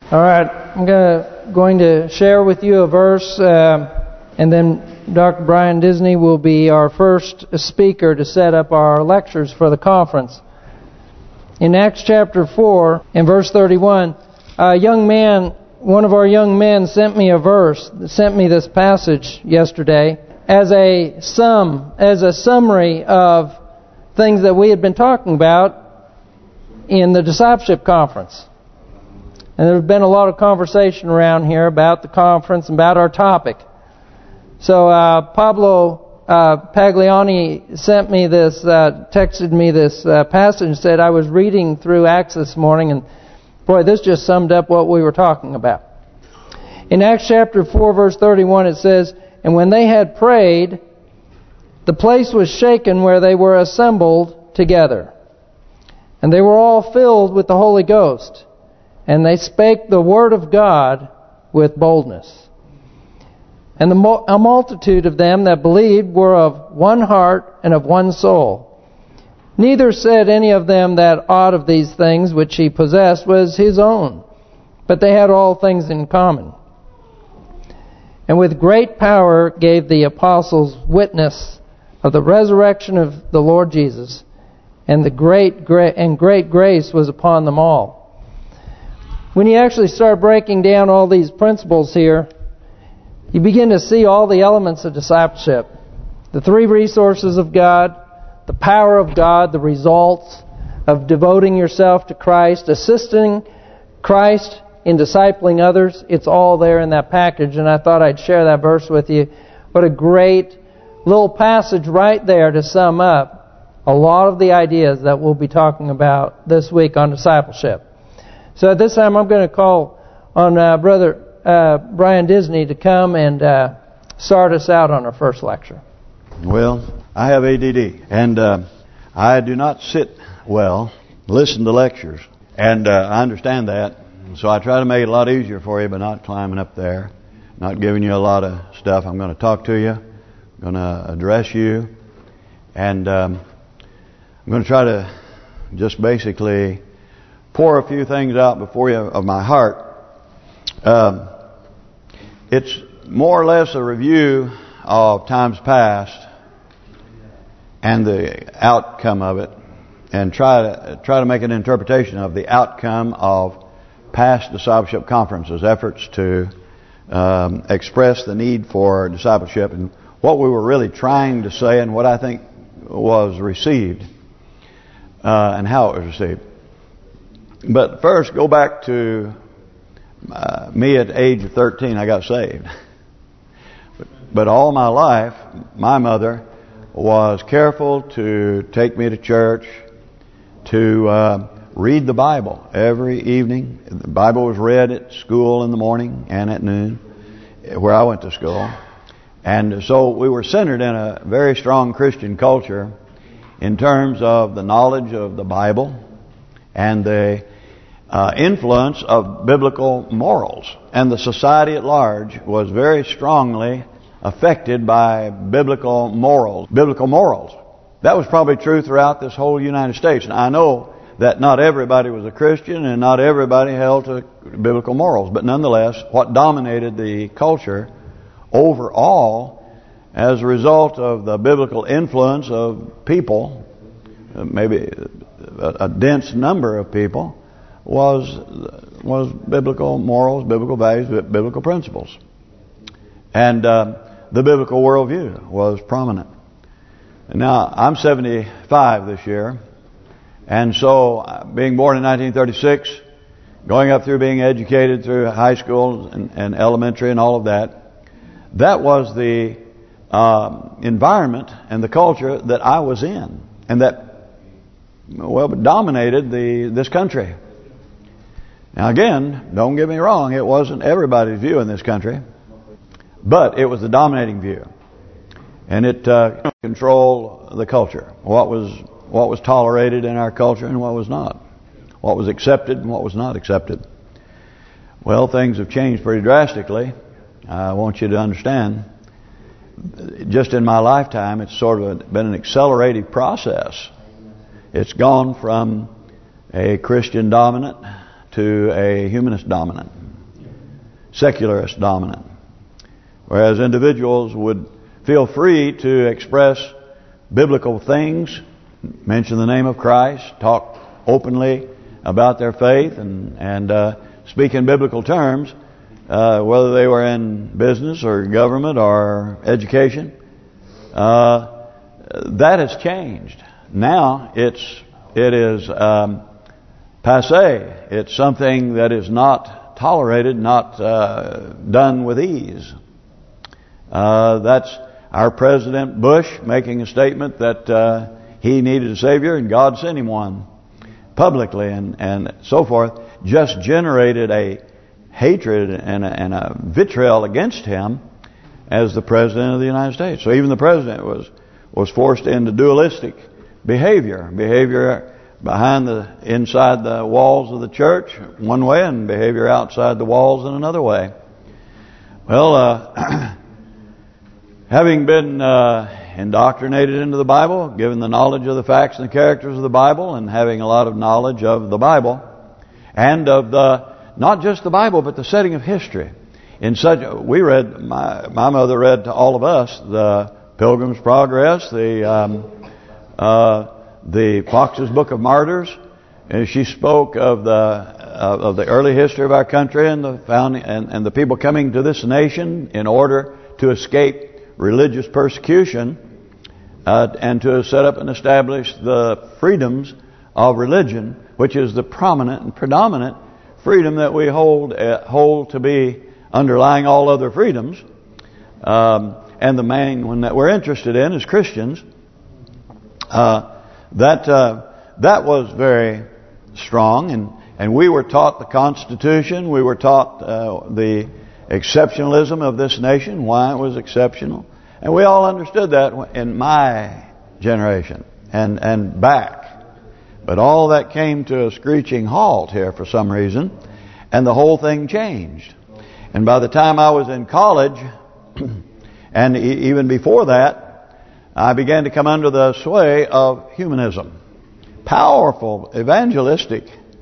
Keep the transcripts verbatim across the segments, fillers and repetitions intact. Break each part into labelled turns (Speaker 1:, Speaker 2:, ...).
Speaker 1: All right, I'm gonna, going to share with you a verse, uh, and then Doctor Brian Disney will be our first speaker to set up our lectures for the conference. In Acts chapter four, in verse thirty-one, a young man, one of our young men sent me a verse, sent me this passage yesterday as a sum, as a summary of things that we had been talking about in the discipleship conference. And there's been a lot of conversation around here about the conference and about our topic. So uh, Pablo uh, Pagliani sent me this, uh, texted me this uh, passage and said, I was reading through Acts this morning, and boy, this just summed up what we were talking about. In Acts chapter four, verse thirty-one, it says, and when they had prayed, the place was shaken where they were assembled together. And they were all filled with the Holy Ghost. And they spake the word of God with boldness. And the, a multitude of them that believed were of one heart and of one soul. Neither said any of them that aught of these things which he possessed was his own, but they had all things in common. And with great power gave the apostles witness of the resurrection of the Lord Jesus, and the great gra and great grace was upon them all. When you actually start breaking down all these principles here, you begin to see all the elements of discipleship. The three resources of God, the power of God, the results of devoting yourself to Christ, assisting Christ in discipling others. It's all there in that package, and I thought I'd share that verse with you. What a great little passage right there to sum up a lot of the ideas that we'll be talking about this week on discipleship. So at this time, I'm going to call on uh, Brother uh, Brian Disney to come and uh, start us out on our first lecture.
Speaker 2: Well, I have A D D, and uh, I do not sit well, listen to lectures, and uh, I understand that. So I try to make it a lot easier for you by not climbing up there, not giving you a lot of stuff. I'm going to talk to you, I'm going to address you, and um, I'm going to try to just basically pour a few things out before you of my heart. Um, it's more or less a review of times past and the outcome of it, and try to try to make an interpretation of the outcome of past discipleship conferences, efforts to um, express the need for discipleship and what we were really trying to say and what I think was received uh, and how it was received. But first, go back to uh, me at the age of thirteen. I got saved. But, but all my life, my mother was careful to take me to church, to uh, read the Bible every evening. The Bible was read at school in the morning and at noon, where I went to school. And so we were centered in a very strong Christian culture in terms of the knowledge of the Bible and the uh, influence of biblical morals. And the society at large was very strongly affected by biblical morals. Biblical morals. That was probably true throughout this whole United States. And I know that not everybody was a Christian and not everybody held to biblical morals. But nonetheless, what dominated the culture overall as a result of the biblical influence of people, maybe a, a dense number of people, was was biblical morals, biblical values, biblical principles. And uh, the biblical worldview was prominent. And now, I'm seventy-five this year, and so being born in nineteen thirty-six, going up through being educated through high school and, and elementary and all of that, that was the um, environment and the culture that I was in, and that well dominated the this country. Now again, don't get me wrong, it wasn't everybody's view in this country, but it was the dominating view, and it uh, controlled the culture. What was what was tolerated in our culture and what was not, what was accepted and what was not accepted. Well, things have changed pretty drastically. I want you to understand, just in my lifetime, it's sort of a, been an accelerated process. It's gone from a Christian dominant to a humanist dominant, secularist dominant. Whereas individuals would feel free to express biblical things, mention the name of Christ, talk openly about their faith, and and uh, speak in biblical terms, uh, whether they were in business or government or education. Uh, that has changed. Now it's it is um, passé. It's something that is not tolerated, not uh, done with ease. Uh, that's our President Bush making a statement that uh, he needed a Savior and God sent him one publicly, and, and so forth, just generated a hatred and a, and a vitriol against him as the President of the United States. So even the President was was forced into dualistic behavior, behavior behind the inside the walls of the church one way, and behavior outside the walls in another way. Well, uh, having been uh, indoctrinated into the Bible, given the knowledge of the facts and the characters of the Bible, and having a lot of knowledge of the Bible, and of the not just the Bible but the setting of history. In such, we read, my my mother read to all of us the Pilgrim's Progress, the um, uh, the Fox's Book of Martyrs, and she spoke of the uh, of the early history of our country and the founding and, and the people coming to this nation in order to escape religious persecution uh, and to set up and establish the freedoms of religion, which is the prominent and predominant freedom that we hold uh, hold to be underlying all other freedoms. Um, and the main one that we're interested in as Christians, uh, that uh, that was very strong, and and we were taught the Constitution. We were taught uh, the exceptionalism of this nation, why it was exceptional, and we all understood that in my generation and and back. But all that came to a screeching halt here for some reason, and the whole thing changed. And by the time I was in college, and e even before that, I began to come under the sway of humanism. Powerful, evangelistic,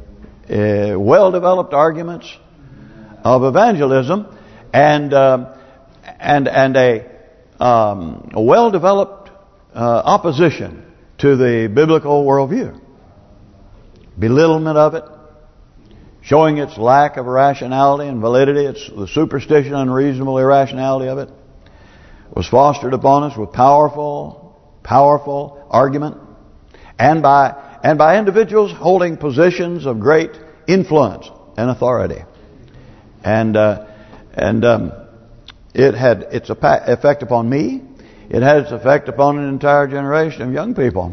Speaker 2: uh, well-developed arguments of evangelism, and uh, and and a, um, a well-developed uh, opposition to the biblical worldview, belittlement of it, showing its lack of rationality and validity, its the superstition, unreasonable irrationality of it, was fostered upon us with powerful, powerful argument, and by and by individuals holding positions of great influence and authority. And uh, and um, it had its effect upon me. It had its effect upon an entire generation of young people.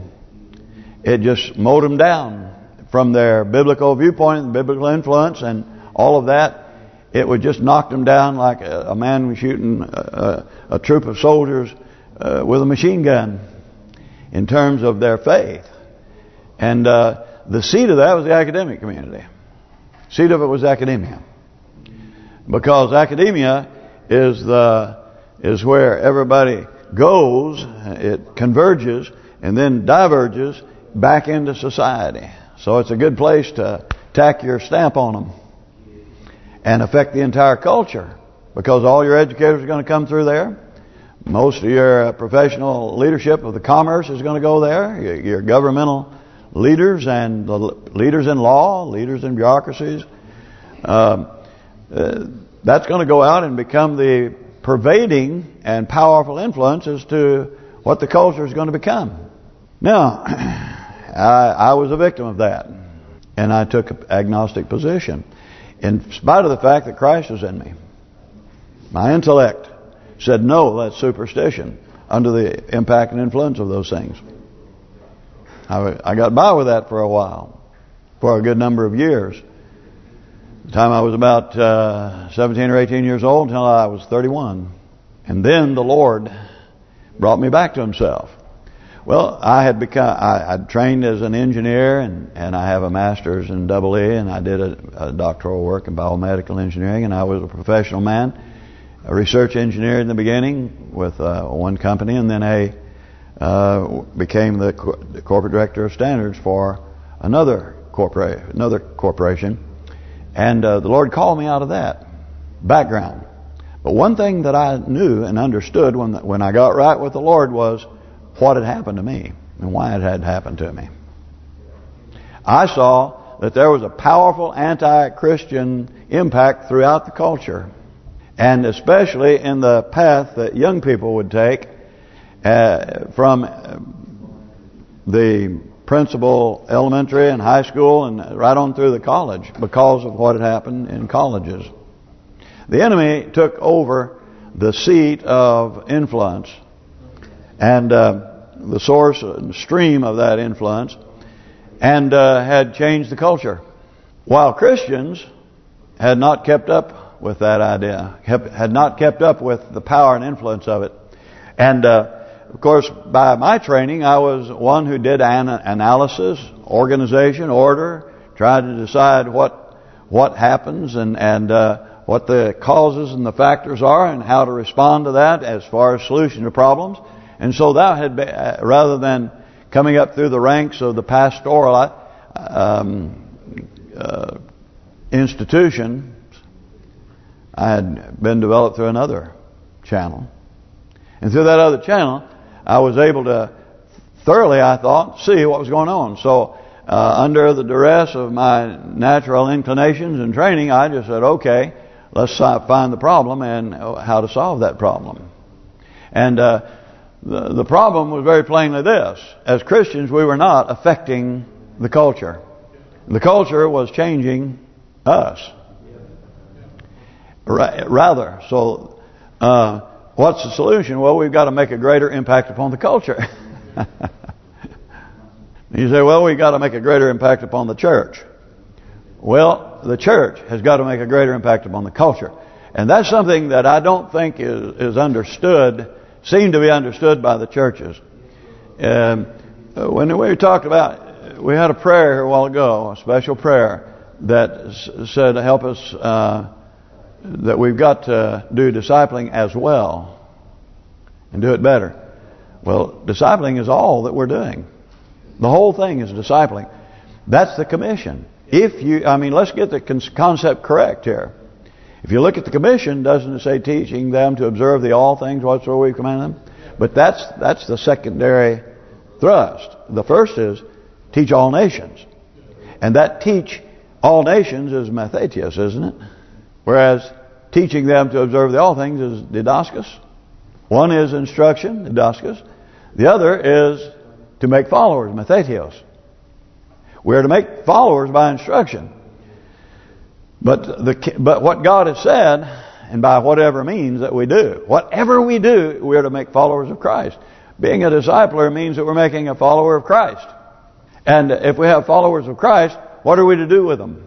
Speaker 2: It just mowed them down from their biblical viewpoint and biblical influence and all of that. It would just knock them down like a, a man was shooting a, a, a troop of soldiers uh, with a machine gun in terms of their faith. And uh, the seat of that was the academic community. The seat of it was academia. Because academia is the is where everybody goes, it converges and then diverges back into society. So it's a good place to tack your stamp on them and affect the entire culture, because all your educators are going to come through there. Most of your professional leadership of the commerce is going to go there. Your, your governmental leaders and the leaders in law, leaders in bureaucracies. Um, uh, that's going to go out and become the pervading and powerful influence as to what the culture is going to become. Now, I, I was a victim of that, and I took an agnostic position, in spite of the fact that Christ was in me. My intellect said, no, that's superstition, under the impact and influence of those things. I, I got by with that for a while, for a good number of years. The time I was about uh, seventeen or eighteen years old until I was thirty-one. And then the Lord brought me back to Himself. Well, I had become, I, I'd trained as an engineer, and, and I have a master's in double E, and I did a, a doctoral work in biomedical engineering, and I was a professional man, a research engineer in the beginning with uh, one company, and then a uh, became the, co the corporate director of standards for another corporate, another corporation And uh, the Lord called me out of that background. But one thing that I knew and understood when when I got right with the Lord was what had happened to me and why it had happened to me. I saw that there was a powerful anti-Christian impact throughout the culture, and especially in the path that young people would take uh, from the principal elementary and high school and right on through the college because of what had happened in colleges. The enemy took over the seat of influence and uh, the source and stream of that influence, and uh, had changed the culture. While Christians had not kept up with that idea, kept, had not kept up with the power and influence of it. And uh, of course, by my training, I was one who did an analysis, organization, order, tried to decide what what happens and and uh, what the causes and the factors are, and how to respond to that as far as solution to problems. And so that had been, uh, rather than coming up through the ranks of the pastoral um, uh, institution, I had been developed through another channel. And through that other channel, I was able to thoroughly, I thought, see what was going on. So uh, under the duress of my natural inclinations and training, I just said, okay, let's find the problem and how to solve that problem. And uh, the, the problem was very plainly this. As Christians, we were not affecting the culture. The culture was changing us. Rather, so uh, what's the solution? Well, we've got to make a greater impact upon the culture. You say, well, we've got to make a greater impact upon the church. Well, the church has got to make a greater impact upon the culture. And that's something that I don't think is, is understood, seemed to be understood by the churches. Um, when we talked about, we had a prayer here a while ago, a special prayer that said, help us, uh, that we've got to do discipling as well and do it better. Well, discipling is all that we're doing. The whole thing is discipling. That's the commission. If you, I mean, let's get the concept correct here. If you look at the commission, doesn't it say teaching them to observe the all things whatsoever we've commanded them? But that's that's the secondary thrust. The first is teach all nations. And that teach all nations is mathetios, isn't it? Whereas teaching them to observe the all things is didascos. One is instruction, didascos. The other is to make followers, mathetios. We're to make followers by instruction. But the but what God has said, and by whatever means that we do, whatever we do, we're to make followers of Christ. Being a discipler means that we're making a follower of Christ. And if we have followers of Christ, what are we to do with them?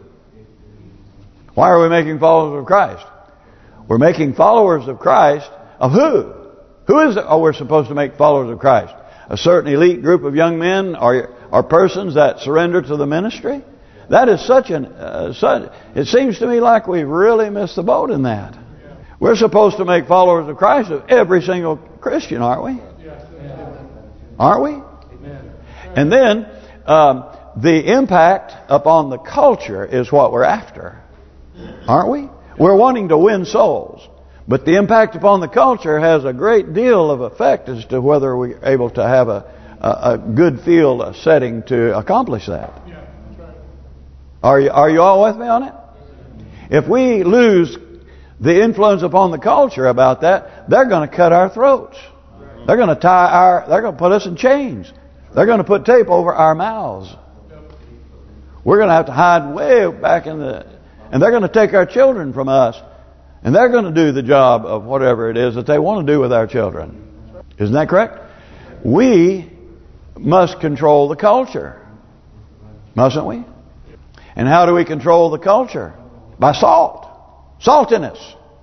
Speaker 2: Why are we making followers of Christ? We're making followers of Christ of who? Who is it oh, we're supposed to make followers of Christ? A certain elite group of young men or or persons that surrender to the ministry? That is such an... Uh, such, it seems to me like we've really missed the boat in that. We're supposed to make followers of Christ of every single Christian, aren't we? Aren't we? And then um, the impact upon the culture is what we're after. Aren't we? We're wanting to win souls. But the impact upon the culture has a great deal of effect as to whether we're able to have a, a, a good field, a setting to accomplish that. Are you are you all with me on it? If we lose the influence upon the culture about that, they're going to cut our throats. They're going to tie our. They're going to put us in chains. They're going to put tape over our mouths. We're going to have to hide way back in the, and they're going to take our children from us, and they're going to do the job of whatever it is that they want to do with our children. Isn't that correct? We must control the culture, mustn't we? And how do we control the culture? By salt. Saltiness.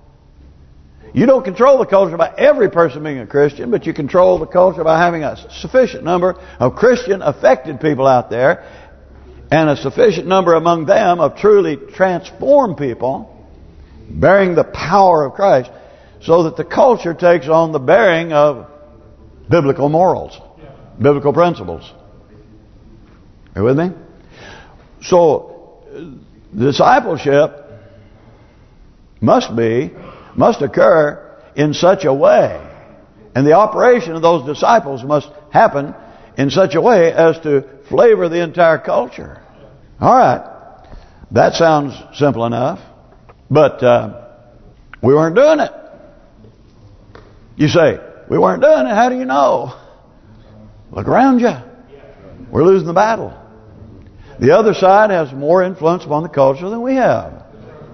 Speaker 2: You don't control the culture by every person being a Christian, but you control the culture by having a sufficient number of Christian affected people out there, and a sufficient number among them of truly transformed people, bearing the power of Christ, so that the culture takes on the bearing of biblical morals, biblical principles. Are you with me? So, discipleship must be, must occur in such a way, and the operation of those disciples must happen in such a way as to flavor the entire culture. All right, that sounds simple enough, but uh, we weren't doing it. You say, we weren't doing it, how do you know? Look around you. We're losing the battle. The other side has more influence upon the culture than we have.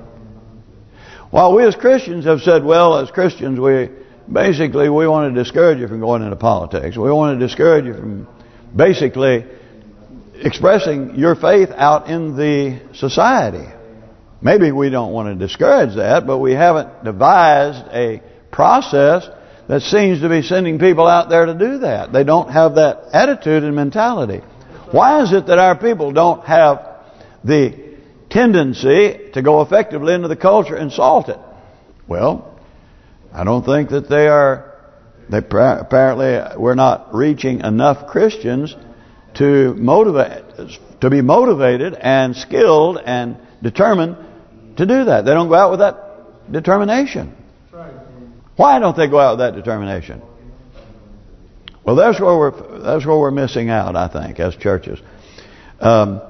Speaker 2: While we as Christians have said, well, as Christians, we basically we want to discourage you from going into politics. We want to discourage you from basically expressing your faith out in the society. Maybe we don't want to discourage that, but we haven't devised a process that seems to be sending people out there to do that. They don't have that attitude and mentality. Why is it that our people don't have the tendency to go effectively into the culture and salt it? Well, I don't think that they are. They apparently we're not reaching enough Christians to motivate, to be motivated and skilled and determined to do that. They don't go out with that determination. Why don't they go out with that determination? Well, that's where we're that's where we're missing out, I think, as churches. Um,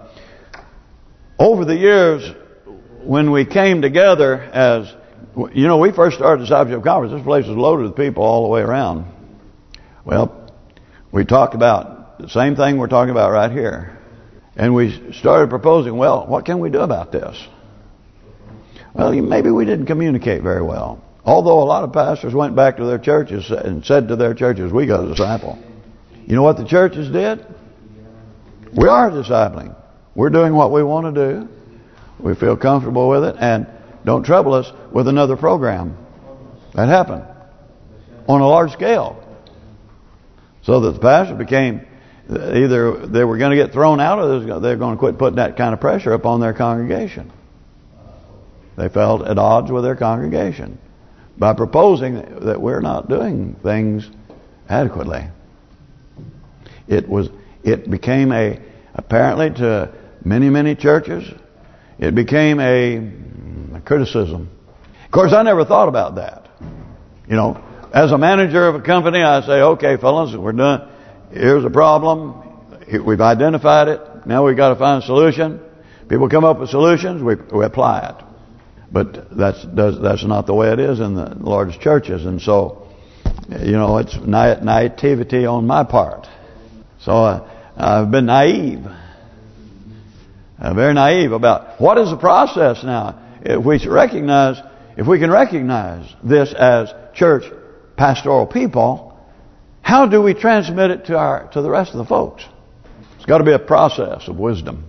Speaker 2: over the years, when we came together as, you know, we first started Discipleship Conference. This place was loaded with people all the way around. Well, we talked about the same thing we're talking about right here, and we started proposing, well, what can we do about this? Well, maybe we didn't communicate very well. Although a lot of pastors went back to their churches and said to their churches, we got to disciple. You know what the churches did? We are discipling. We're doing what we want to do. We feel comfortable with it, and don't trouble us with another program. That happened on a large scale. So that the pastor became, either they were going to get thrown out or they were going to quit putting that kind of pressure upon their congregation. They felt at odds with their congregation by proposing that we're not doing things adequately. It was, it became a, apparently to many, many churches, it became a, a criticism. Of course, I never thought about that. You know, as a manager of a company, I say, okay, fellas, we're done. Here's a problem. We've identified it. Now we've got to find a solution. People come up with solutions, we, we apply it. But that's does, that's not the way it is in the Lord's churches, and so, you know, it's na naivety on my part. So uh, I've been naive, uh, very naive about what is the process now. If we recognize, if we can recognize this as church pastoral people, how do we transmit it to our to the rest of the folks? It's got to be a process of wisdom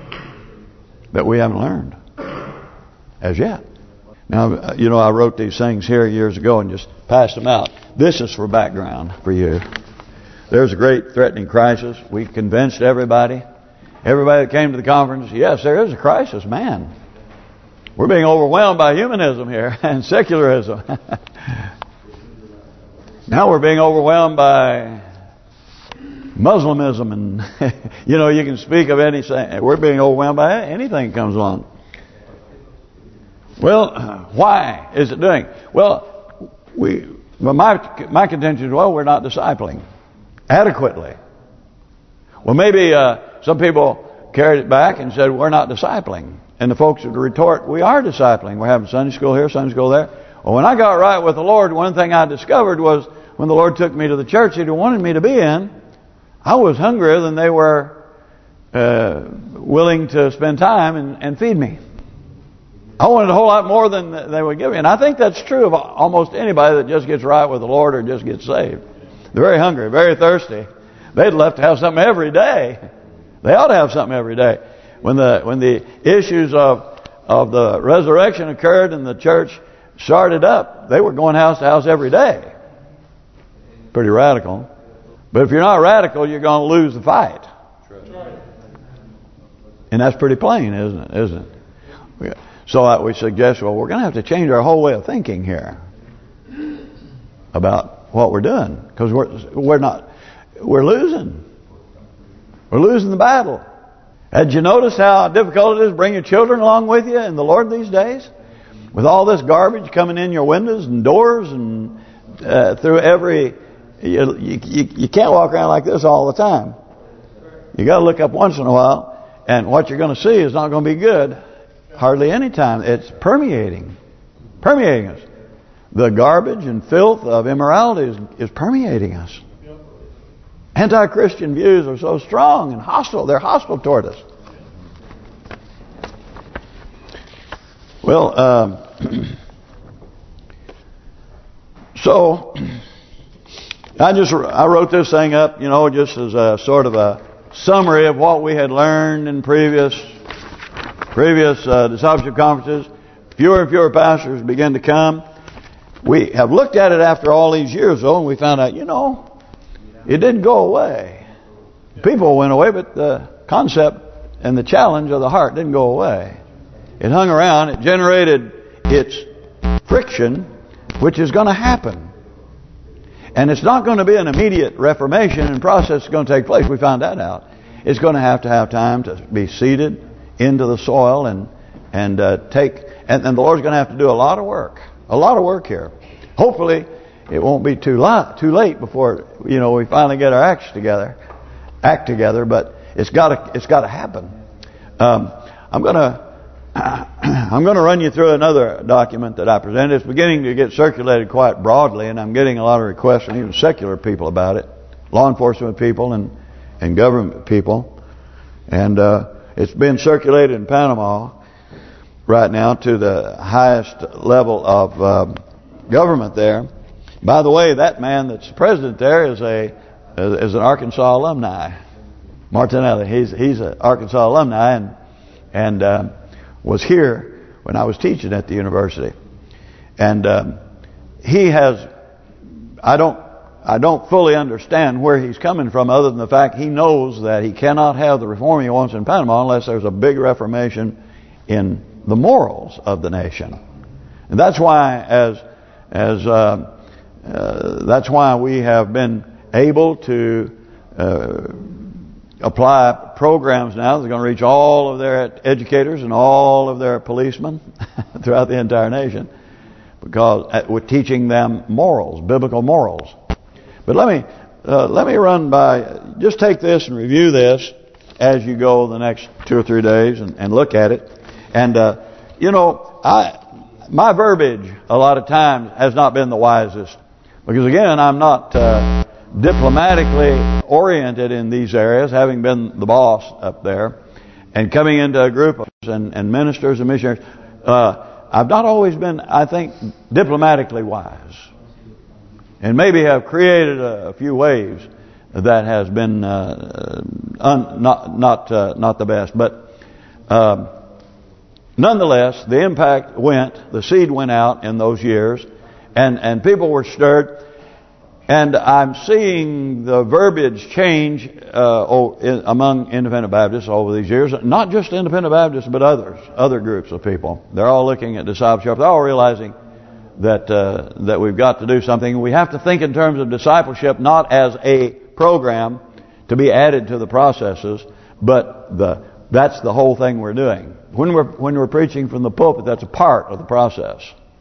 Speaker 2: that we haven't learned as yet. Now, you know, I wrote these things here years ago and just passed them out. This is for background for you. There's a great threatening crisis. We convinced everybody. Everybody that came to the conference, yes, there is a crisis, man. We're being overwhelmed by humanism here and secularism. Now we're being overwhelmed by Muslimism, and you know, you can speak of anything. We're being overwhelmed by anything that comes along. Well, why is it doing? Well, we. Well, my my contention is, well, we're not discipling adequately. Well, maybe uh, some people carried it back and said we're not discipling, and the folks would retort, we are discipling. We're having Sunday school here, Sunday school there. Well, when I got right with the Lord, one thing I discovered was when the Lord took me to the church He wanted me to be in, I was hungrier than they were uh, willing to spend time and, and feed me. I wanted a whole lot more than they would give me. And I think that's true of almost anybody that just gets right with the Lord or just gets saved. They're very hungry, very thirsty. They'd love to have something every day. They ought to have something every day. When the when the issues of of the resurrection occurred and the church started up, they were going house to house every day. Pretty radical. But if you're not radical, you're going to lose the fight. And that's pretty plain, isn't it? Isn't it? So I, we suggest, well, we're going to have to change our whole way of thinking here about what we're doing, because we're we're not we're losing. We're losing the battle. Had you noticed how difficult it is to bring your children along with you in the Lord these days? With all this garbage coming in your windows and doors and uh, through every... You, you, you can't walk around like this all the time. You got to look up once in a while, and what you're going to see is not going to be good hardly any time. It's permeating. Permeating us. The garbage and filth of immorality is, is permeating us. Anti-Christian views are so strong and hostile. They're hostile toward us. Well, um, so I just I wrote this thing up, you know, just as a sort of a summary of what we had learned in previous previous uh, discipleship conferences. Fewer and fewer pastors begin to come. We have looked at it after all these years, though, and we found out, you know, it didn't go away. People went away, but the concept and the challenge of the heart didn't go away. It hung around. It generated its friction, which is going to happen. And it's not going to be an immediate reformation and process is going to take place. We found that out. It's going to have to have time to be seeded into the soil and and uh, take... And, and the Lord's going to have to do a lot of work. A lot of work here. Hopefully, it won't be too late, too late before, you know, we finally get our acts together, act together. But it's got to, it's got to happen. Um, I'm gonna, I'm gonna run you through another document that I presented. It's beginning to get circulated quite broadly, and I'm getting a lot of requests from even secular people about it, law enforcement people and and government people, and uh, it's been circulated in Panama right now to the highest level of uh, government there. By the way, that man that's president there is a is an Arkansas alumni, Martinelli. He's he's an Arkansas alumni and and uh, was here when I was teaching at the university. And um, he has, I don't I don't fully understand where he's coming from, other than the fact he knows that he cannot have the reform he wants in Panama unless there's a big reformation in the morals of the nation. And that's why, as as uh, uh, that's why we have been able to uh, apply programs now that are going to reach all of their educators and all of their policemen throughout the entire nation, because we're teaching them morals, biblical morals. But let me uh, let me run by, just take this and review this as you go the next two or three days and, and look at it. And uh, you know, I my verbiage a lot of times has not been the wisest, because again, I'm not uh, diplomatically oriented in these areas, having been the boss up there and coming into a group of and, and ministers and missionaries. Uh, I've not always been, I think, diplomatically wise, and maybe have created a, a few waves that has been uh, un, not not uh, not the best, but. Um, Nonetheless, the impact went, the seed went out in those years, and, and people were stirred. And I'm seeing the verbiage change uh, in, among independent Baptists over these years. Not just independent Baptists, but others, other groups of people. They're all looking at discipleship. They're all realizing that uh, that we've got to do something. We have to think in terms of discipleship, not as a program to be added to the processes, but the that's the whole thing we're doing. When we're when we're preaching from the pulpit, that's a part of the process.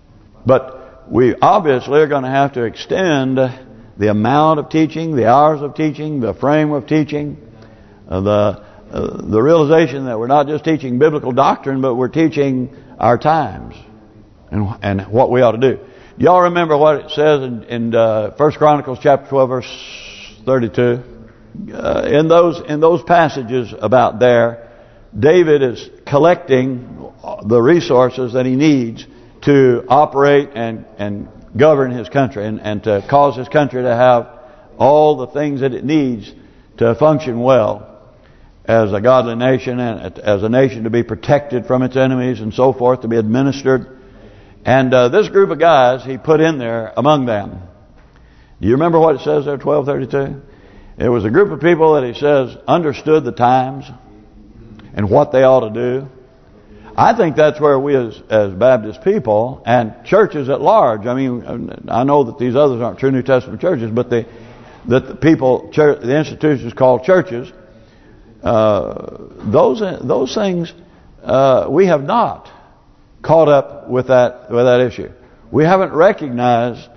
Speaker 2: But we obviously are going to have to extend the amount of teaching, the hours of teaching, the frame of teaching, uh, the uh, the realization that we're not just teaching biblical doctrine, but we're teaching our times and and what we ought to do. Y'all remember what it says in, in uh, First Chronicles chapter twelve, verse thirty-two? Uh, in those in those passages about there, David is collecting the resources that he needs to operate and and govern his country and, and to cause his country to have all the things that it needs to function well as a godly nation and as a nation to be protected from its enemies and so forth, to be administered. And uh, this group of guys he put in there among them. Do you remember what it says there, twelve thirty-two? It was a group of people that he says understood the times and what they ought to do. I think that's where we as as Baptist people and churches at large, I mean, I know that these others aren't true New Testament churches, but they, that the people, church, the institutions called churches, uh, those those things uh, we have not caught up with that with that issue. We haven't recognized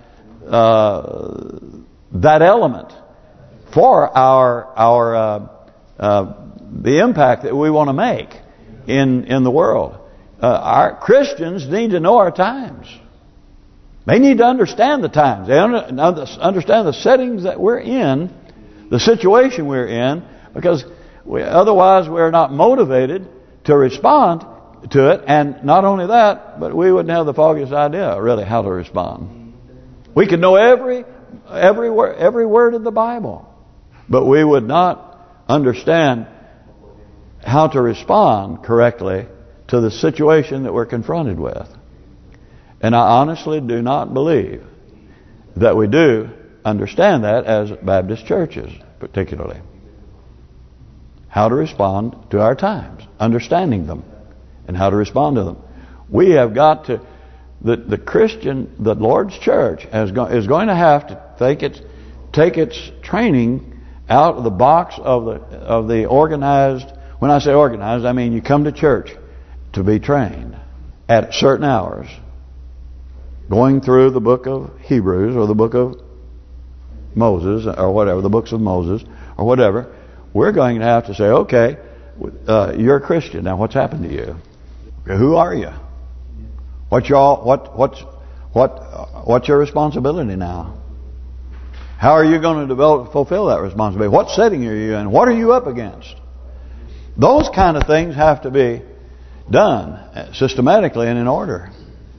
Speaker 2: uh, that element for our our uh, uh, the impact that we want to make in in the world. Uh, our Christians need to know our times. They need to understand the times. They understand the settings that we're in, the situation we're in, because we, otherwise we're not motivated to respond to it. And not only that, but we wouldn't have the foggiest idea really how to respond. We could know every every word every word of the Bible, but we would not understand how to respond correctly to the situation that we're confronted with. And I honestly do not believe that we do understand that as Baptist churches, particularly. How to respond to our times, understanding them, and how to respond to them. We have got to, the the Christian, the Lord's church has go, is going to have to take its take its training out of the box of the of the organized. When I say organized, I mean you come to church to be trained at certain hours, going through the book of Hebrews or the book of Moses or whatever, the books of Moses or whatever. We're going to have to say, okay, uh, you're a Christian. Now, what's happened to you? Okay, who are you? What's your what what's what uh, what's your responsibility now? How are you going to develop fulfill that responsibility? What setting are you in? What are you up against? Those kind of things have to be done systematically and in order.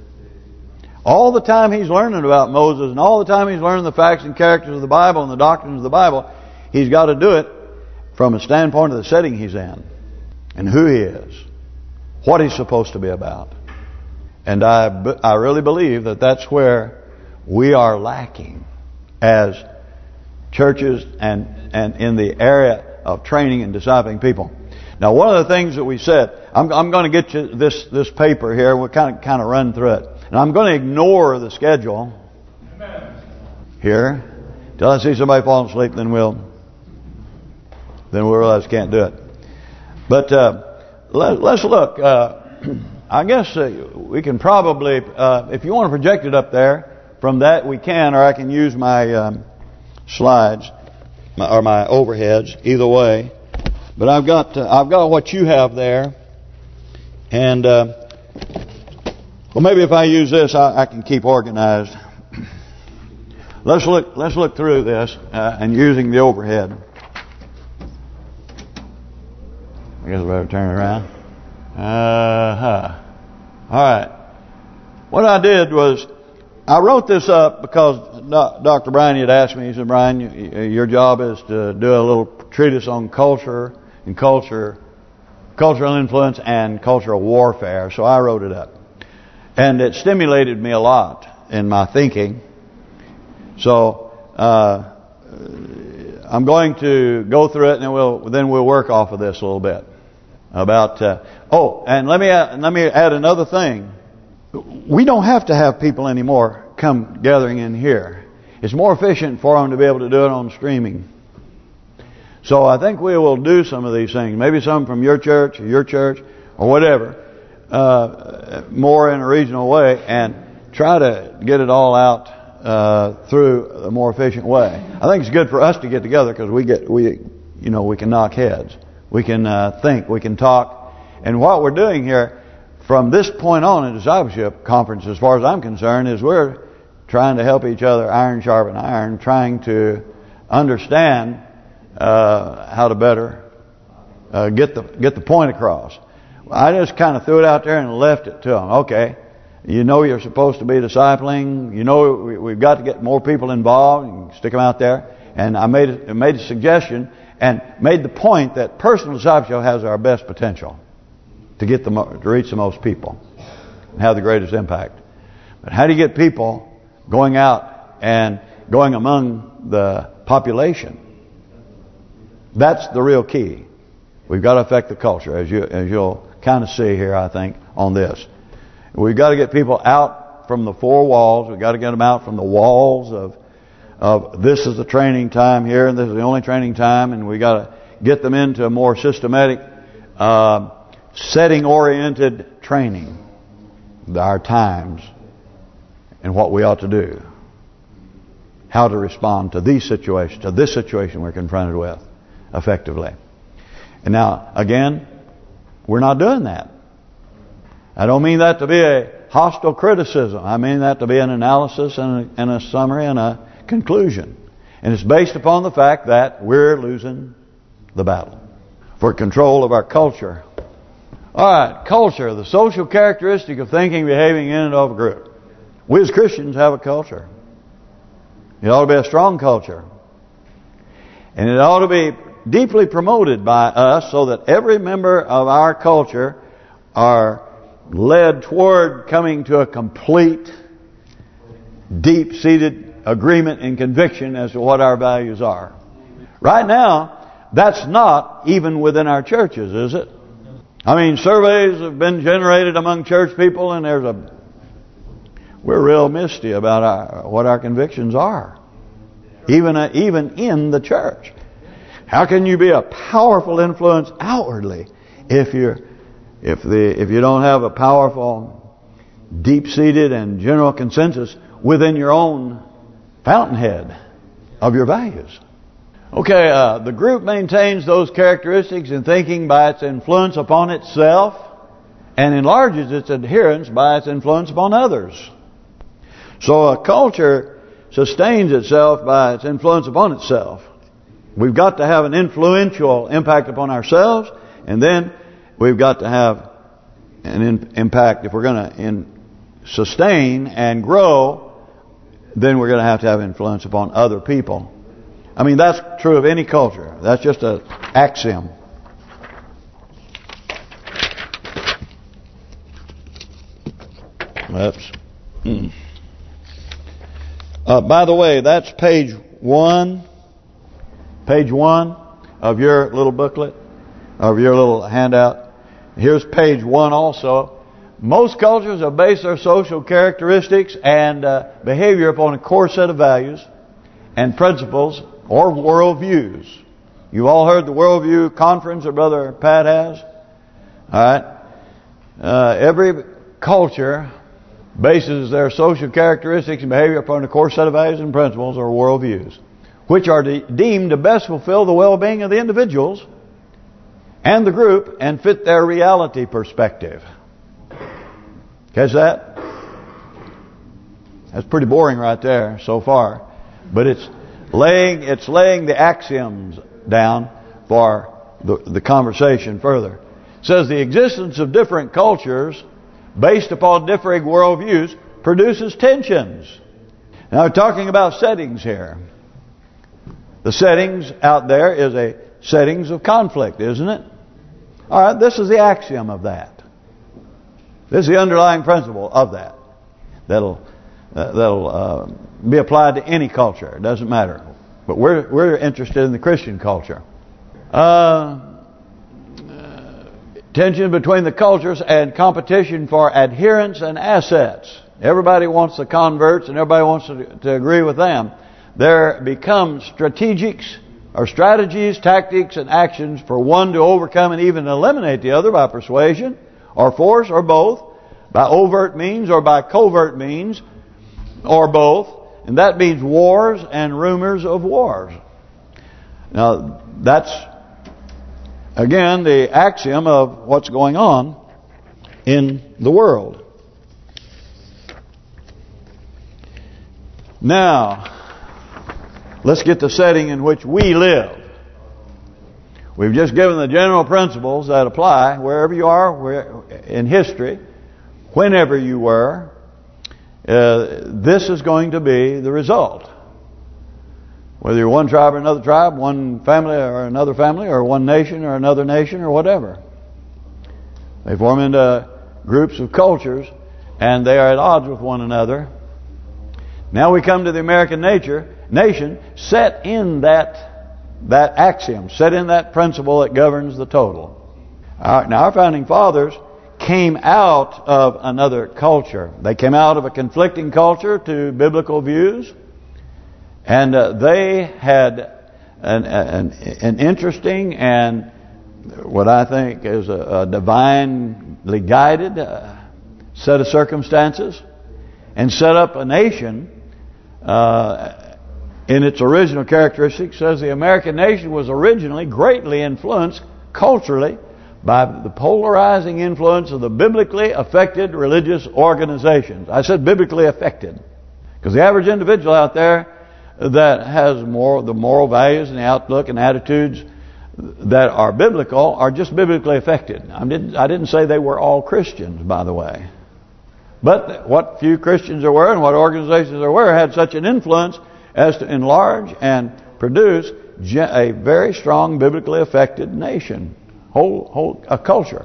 Speaker 2: All the time he's learning about Moses and all the time he's learning the facts and characters of the Bible and the doctrines of the Bible, he's got to do it from a standpoint of the setting he's in and who he is, what he's supposed to be about. And I, I really believe that that's where we are lacking as churches and, and in the area of training and discipling people. Now, one of the things that we said, I'm, I'm going to get you this this paper here. We'll kind of kind of run through it, and I'm going to ignore the schedule Amen. Here till I see somebody falling asleep. Then we'll then we'll realize we can't do it. But uh, let, let's look. Uh, I guess uh, we can probably, uh, if you want to project it up there, from that we can, or I can use my um, slides my, or my overheads. Either way. But I've got uh, I've got what you have there, and uh, well, maybe if I use this, I, I can keep organized. Let's look let's look through this uh, and using the overhead. I guess I better turn it around. Uh huh. All right. What I did was I wrote this up because Doctor Brian had asked me. He said, "Brian, your job is to do a little treatise on culture." And culture, cultural influence and cultural warfare. So I wrote it up. And it stimulated me a lot in my thinking. So uh, I'm going to go through it and then we'll then we'll work off of this a little bit. About uh, oh, and let me add, let me add another thing. We don't have to have people anymore come gathering in here. It's more efficient for them to be able to do it on streaming. So I think we will do some of these things. Maybe some from your church or your church or whatever. Uh, more in a regional way. And try to get it all out uh, through a more efficient way. I think it's good for us to get together because we get we you know we can knock heads. We can uh, think. We can talk. And what we're doing here from this point on in discipleship conference, as far as I'm concerned, is we're trying to help each other iron sharpen iron, trying to understand Uh, how to better uh, get the get the point across. I just kind of threw it out there and left it to them. Okay, you know you're supposed to be discipling. You know we, we've got to get more people involved. You can stick them out there. And I made a, made a suggestion and made the point that personal discipleship has our best potential to get the to reach the most people and have the greatest impact. But how do you get people going out and going among the population? That's the real key. We've got to affect the culture, as you as you'll kind of see here, I think, on this. We've got to get people out from the four walls. We've got to get them out from the walls of of this is the training time here, and this is the only training time, and we got to get them into a more systematic, uh, setting-oriented training. Our times and what we ought to do. How to respond to these situations, to this situation we're confronted with effectively. And now, again, we're not doing that. I don't mean that to be a hostile criticism. I mean that to be an analysis and a, and a summary and a conclusion. And it's based upon the fact that we're losing the battle for control of our culture. Alright, culture, the social characteristic of thinking, behaving in and of a group. We as Christians have a culture. It ought to be a strong culture. And it ought to be deeply promoted by us so that every member of our culture are led toward coming to a complete, deep-seated agreement and conviction as to what our values are. Right now, that's not even within our churches, is it? I mean, surveys have been generated among church people, and there's a we're real misty about our, what our convictions are, even uh, even in the church. How can you be a powerful influence outwardly if you're if the if you don't have a powerful, deep-seated and general consensus within your own fountainhead of your values? Okay, uh, the group maintains those characteristics in thinking by its influence upon itself and enlarges its adherence by its influence upon others. So a culture sustains itself by its influence upon itself. We've got to have an influential impact upon ourselves, and then we've got to have an in, impact. If we're going to sustain and grow, then we're going to have to have influence upon other people. I mean, that's true of any culture. That's just an axiom. Oops. Mm. Uh, by the way, that's page one. Page one of your little booklet, of your little handout. Here's page one also. Most cultures have based their social characteristics and uh, behavior upon a core set of values and principles or worldviews. You've all heard the worldview conference that Brother Pat has. All right. Uh, every culture bases their social characteristics and behavior upon a core set of values and principles or worldviews, which are de deemed to best fulfill the well-being of the individuals and the group and fit their reality perspective. Catch that? That's pretty boring right there so far, but it's laying it's laying the axioms down for the, the conversation further. It says the existence of different cultures based upon differing worldviews produces tensions. Now we're talking about settings here. The settings out there is a settings of conflict, isn't it? All right, this is the axiom of that. This is the underlying principle of that. That'll uh, that'll uh, be applied to any culture. It doesn't matter. But we're we're interested in the Christian culture. Uh, tension between the cultures and competition for adherence and assets. Everybody wants the converts and everybody wants to, to agree with them. There become strategics or strategies, tactics, and actions for one to overcome and even eliminate the other by persuasion or force or both, by overt means or by covert means or both. And that means wars and rumors of wars. Now, that's, again, the axiom of what's going on in the world. Now, let's get the setting in which we live. We've just given the general principles that apply wherever you are where, in history, whenever you were. Uh, this is going to be the result. Whether you're one tribe or another tribe, one family or another family, or one nation or another nation, or whatever. They form into groups of cultures, and they are at odds with one another. Now we come to the American nature nation, set in that that axiom, set in that principle that governs the total. Our, now our founding fathers came out of another culture. They came out of a conflicting culture to biblical views, and uh, they had an, an, an interesting and what I think is a, a divinely guided uh, set of circumstances, and set up a nation uh, in its original characteristics. Says the American nation was originally greatly influenced culturally by the polarizing influence of the biblically affected religious organizations. I said biblically affected because the average individual out there that has more the moral values and the outlook and attitudes that are biblical are just biblically affected. I didn't I didn't say they were all Christians, by the way. But what few Christians there were and what organizations there were had such an influence as to enlarge and produce a very strong biblically affected nation, whole whole a culture.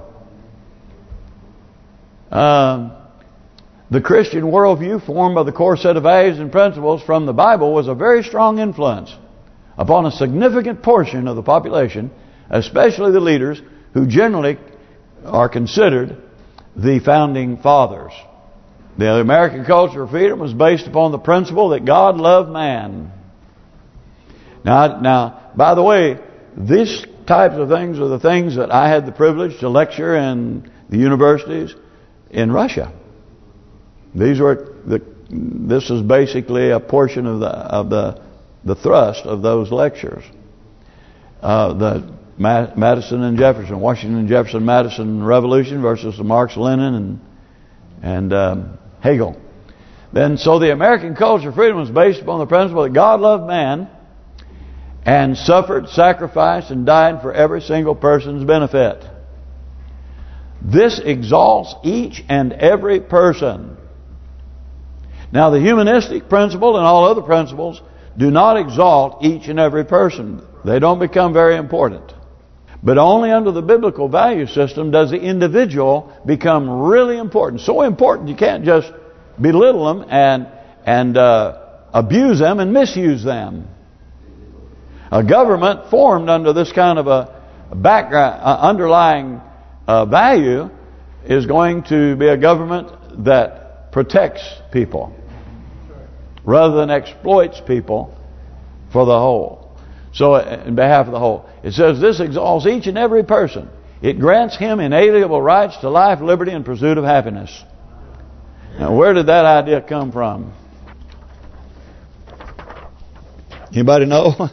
Speaker 2: Um, the Christian worldview, formed by the core set of values and principles from the Bible, was a very strong influence upon a significant portion of the population, especially the leaders who generally are considered the founding fathers. The American culture of freedom was based upon the principle that God loved man. Now, now, by the way, these types of things are the things that I had the privilege to lecture in the universities in Russia. These were the. This is basically a portion of the of the the thrust of those lectures. Uh, the Madison and Jefferson, Washington and Jefferson, Madison Revolution versus the Marx, Lenin, and and um, Hegel. Then, so the American culture of freedom was based upon the principle that God loved man and suffered, sacrificed, and died for every single person's benefit. This exalts each and every person. Now, the humanistic principle and all other principles do not exalt each and every person. They don't become very important. But only under the biblical value system does the individual become really important. So important you can't just belittle them and and uh, abuse them and misuse them. A government formed under this kind of a background, uh, underlying uh, value is going to be a government that protects people rather than exploits people for the whole. So, in behalf of the whole, it says this exalts each and every person. It grants him inalienable rights to life, liberty, and pursuit of happiness. Now, where did that idea come from? Anybody know?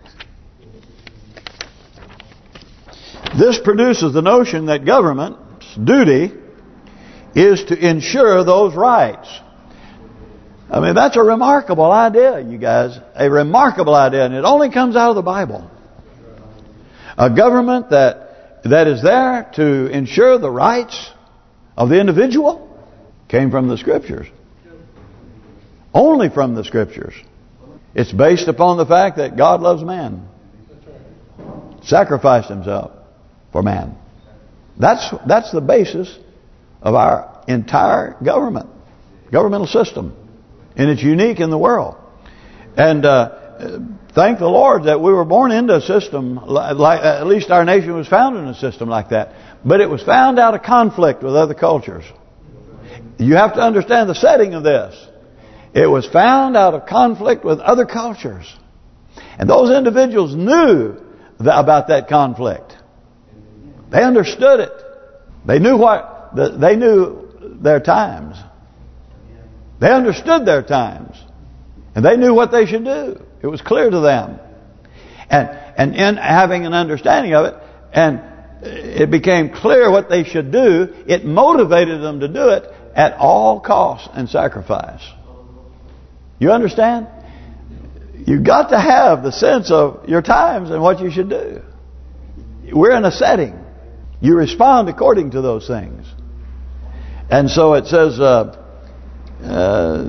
Speaker 2: This produces the notion that government's duty is to ensure those rights. I mean, that's a remarkable idea, you guys. A remarkable idea. And it only comes out of the Bible. A government that that is there to ensure the rights of the individual came from the Scriptures. Only from the Scriptures. It's based upon the fact that God loves man. Sacrificed himself for man. That's that's the basis of our entire government, governmental system. And it's unique in the world. And uh, thank the Lord that we were born into a system, like at least our nation was founded in a system like that. But it was found out of conflict with other cultures. You have to understand the setting of this. It was found out of conflict with other cultures. And those individuals knew that, about that conflict. They understood it. They knew what they knew their times. They understood their times. And they knew what they should do. It was clear to them. And and in having an understanding of it, and it became clear what they should do, it motivated them to do it at all costs and sacrifice. You understand? You've got to have the sense of your times and what you should do. We're in a setting. You respond according to those things. And so it says... Uh, Uh,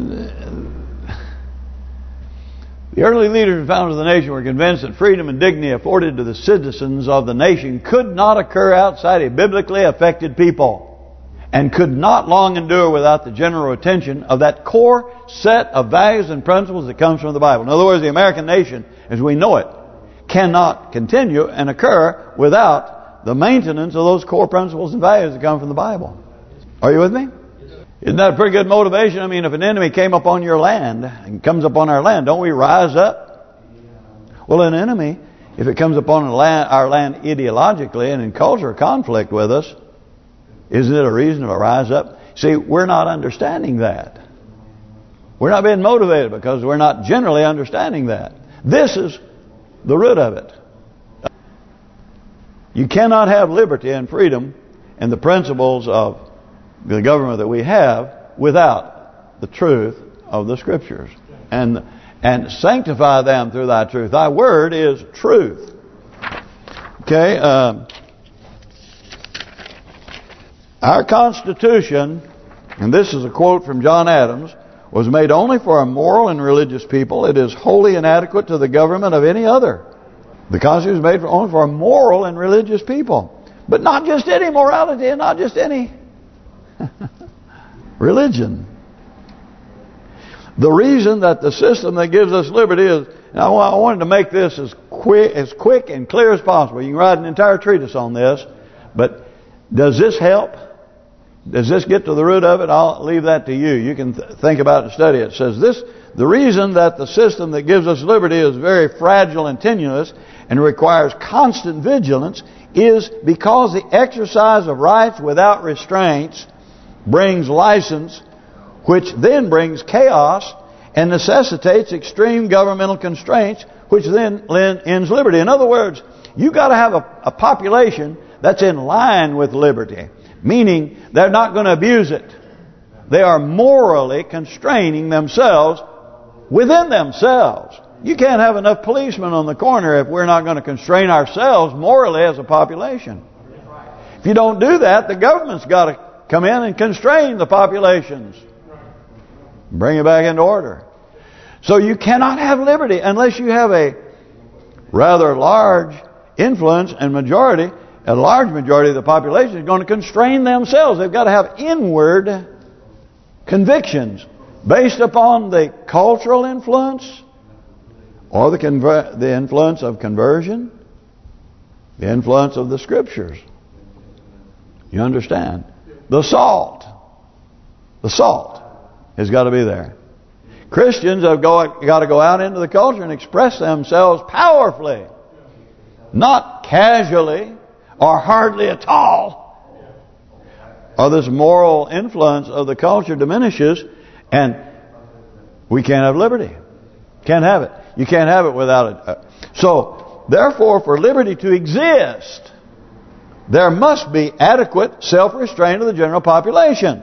Speaker 2: the early leaders and founders of the nation were convinced that freedom and dignity afforded to the citizens of the nation could not occur outside a biblically affected people, and could not long endure without the general attention of that core set of values and principles that comes from the Bible. In other words, the American nation, as we know it, cannot continue and occur without the maintenance of those core principles and values that come from the Bible. Are you with me? Isn't that a pretty good motivation? I mean, if an enemy came upon your land and comes upon our land, don't we rise up? Well, an enemy if it comes upon land, our land ideologically and in culture conflict with us, isn't it a reason to rise up? See, we're not understanding that. We're not being motivated because we're not generally understanding that. This is the root of it. You cannot have liberty and freedom and the principles of the government that we have without the truth of the Scriptures. And and sanctify them through thy truth. Thy word is truth. Okay. Uh, our Constitution, and this is a quote from John Adams, was made only for a moral and religious people. It is wholly inadequate to the government of any other. The Constitution was made for only for a moral and religious people. But not just any morality and not just any religion. The reason that the system that gives us liberty is, and I wanted to make this as quick, as quick and clear as possible. You can write an entire treatise on this, but does this help? Does this get to the root of it? I'll leave that to you. You can th think about it and study it. It says this: the reason that the system that gives us liberty is very fragile and tenuous and requires constant vigilance is because the exercise of rights without restraints brings license, which then brings chaos and necessitates extreme governmental constraints, which then ends liberty. In other words, you've got to have a, a population that's in line with liberty, meaning they're not going to abuse it. They are morally constraining themselves within themselves. You can't have enough policemen on the corner if we're not going to constrain ourselves morally as a population. If you don't do that, the government's got to come in and constrain the populations. Bring it back into order. So you cannot have liberty unless you have a rather large influence and majority. A large majority of the population is going to constrain themselves. They've got to have inward convictions based upon the cultural influence or the conver the influence of conversion, the influence of the Scriptures. You understand? The salt. The salt has got to be there. Christians have go, got to go out into the culture and express themselves powerfully, not casually or hardly at all. Or this moral influence of the culture diminishes and we can't have liberty. Can't have it. You can't have it without it. So, therefore, for liberty to exist, there must be adequate self-restraint of the general population.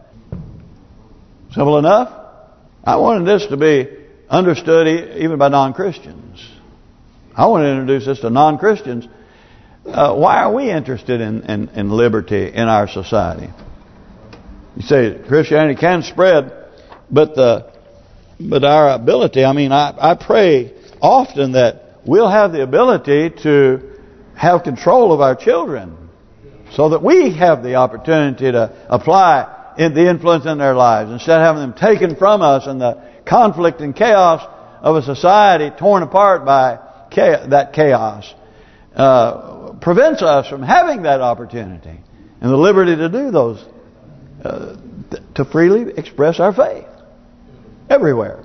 Speaker 2: Simple enough? I wanted this to be understood even by non-Christians. I want to introduce this to non-Christians. Uh, why are we interested in, in, in liberty in our society? You say Christianity can spread, but the but our ability, I mean, I, I pray often that we'll have the ability to have control of our children so that we have the opportunity to apply in the influence in their lives instead of having them taken from us and the conflict and chaos of a society torn apart by chaos, that chaos uh, prevents us from having that opportunity and the liberty to do those, uh, to freely express our faith everywhere.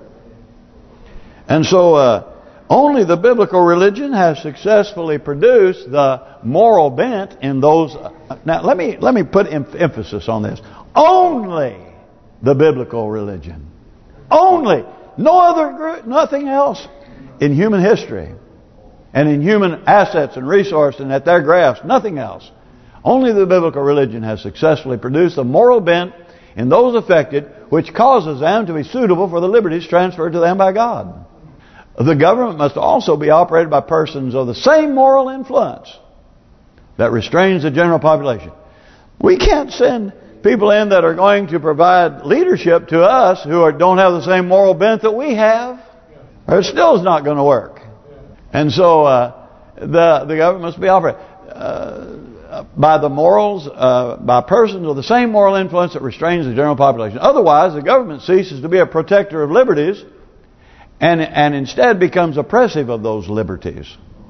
Speaker 2: And so uh, only the biblical religion has successfully produced the moral bent in those. Uh, now let me let me put em emphasis on this. Only the biblical religion. Only. No other group, nothing else in human history and in human assets and resources and at their grasp, nothing else. Only the biblical religion has successfully produced a moral bent in those affected, which causes them to be suitable for the liberties transferred to them by God. The government must also be operated by persons of the same moral influence that restrains the general population. We can't send people in that are going to provide leadership to us who are, don't have the same moral bent that we have. Or it still is not going to work. And so uh, the the government must be operated uh, by the morals, uh, by persons with the same moral influence that restrains the general population. Otherwise, the government ceases to be a protector of liberties and and instead becomes oppressive of those liberties.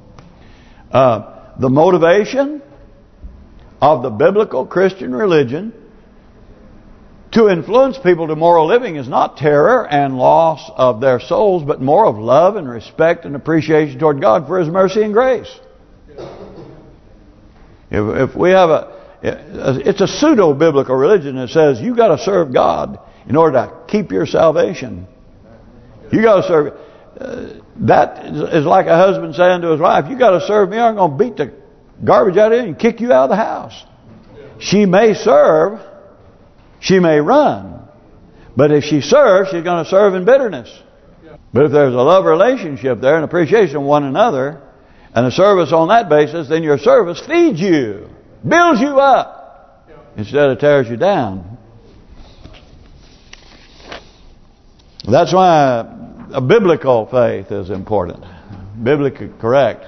Speaker 2: Uh, the motivation of the biblical Christian religion To influence people to moral living is not terror and loss of their souls, but more of love and respect and appreciation toward God for His mercy and grace. If, if we have a, it's a pseudo-biblical religion that says you got to serve God in order to keep your salvation. You got to serve. Uh, that is like a husband saying to his wife, "You got to serve me, or I'm going to beat the garbage out of you and kick you out of the house." She may serve. She may run, but if she serves, she's going to serve in bitterness. But if there's a love relationship there and appreciation of one another and a service on that basis, then your service feeds you, builds you up, instead of tears you down. That's why a biblical faith is important, biblically correct.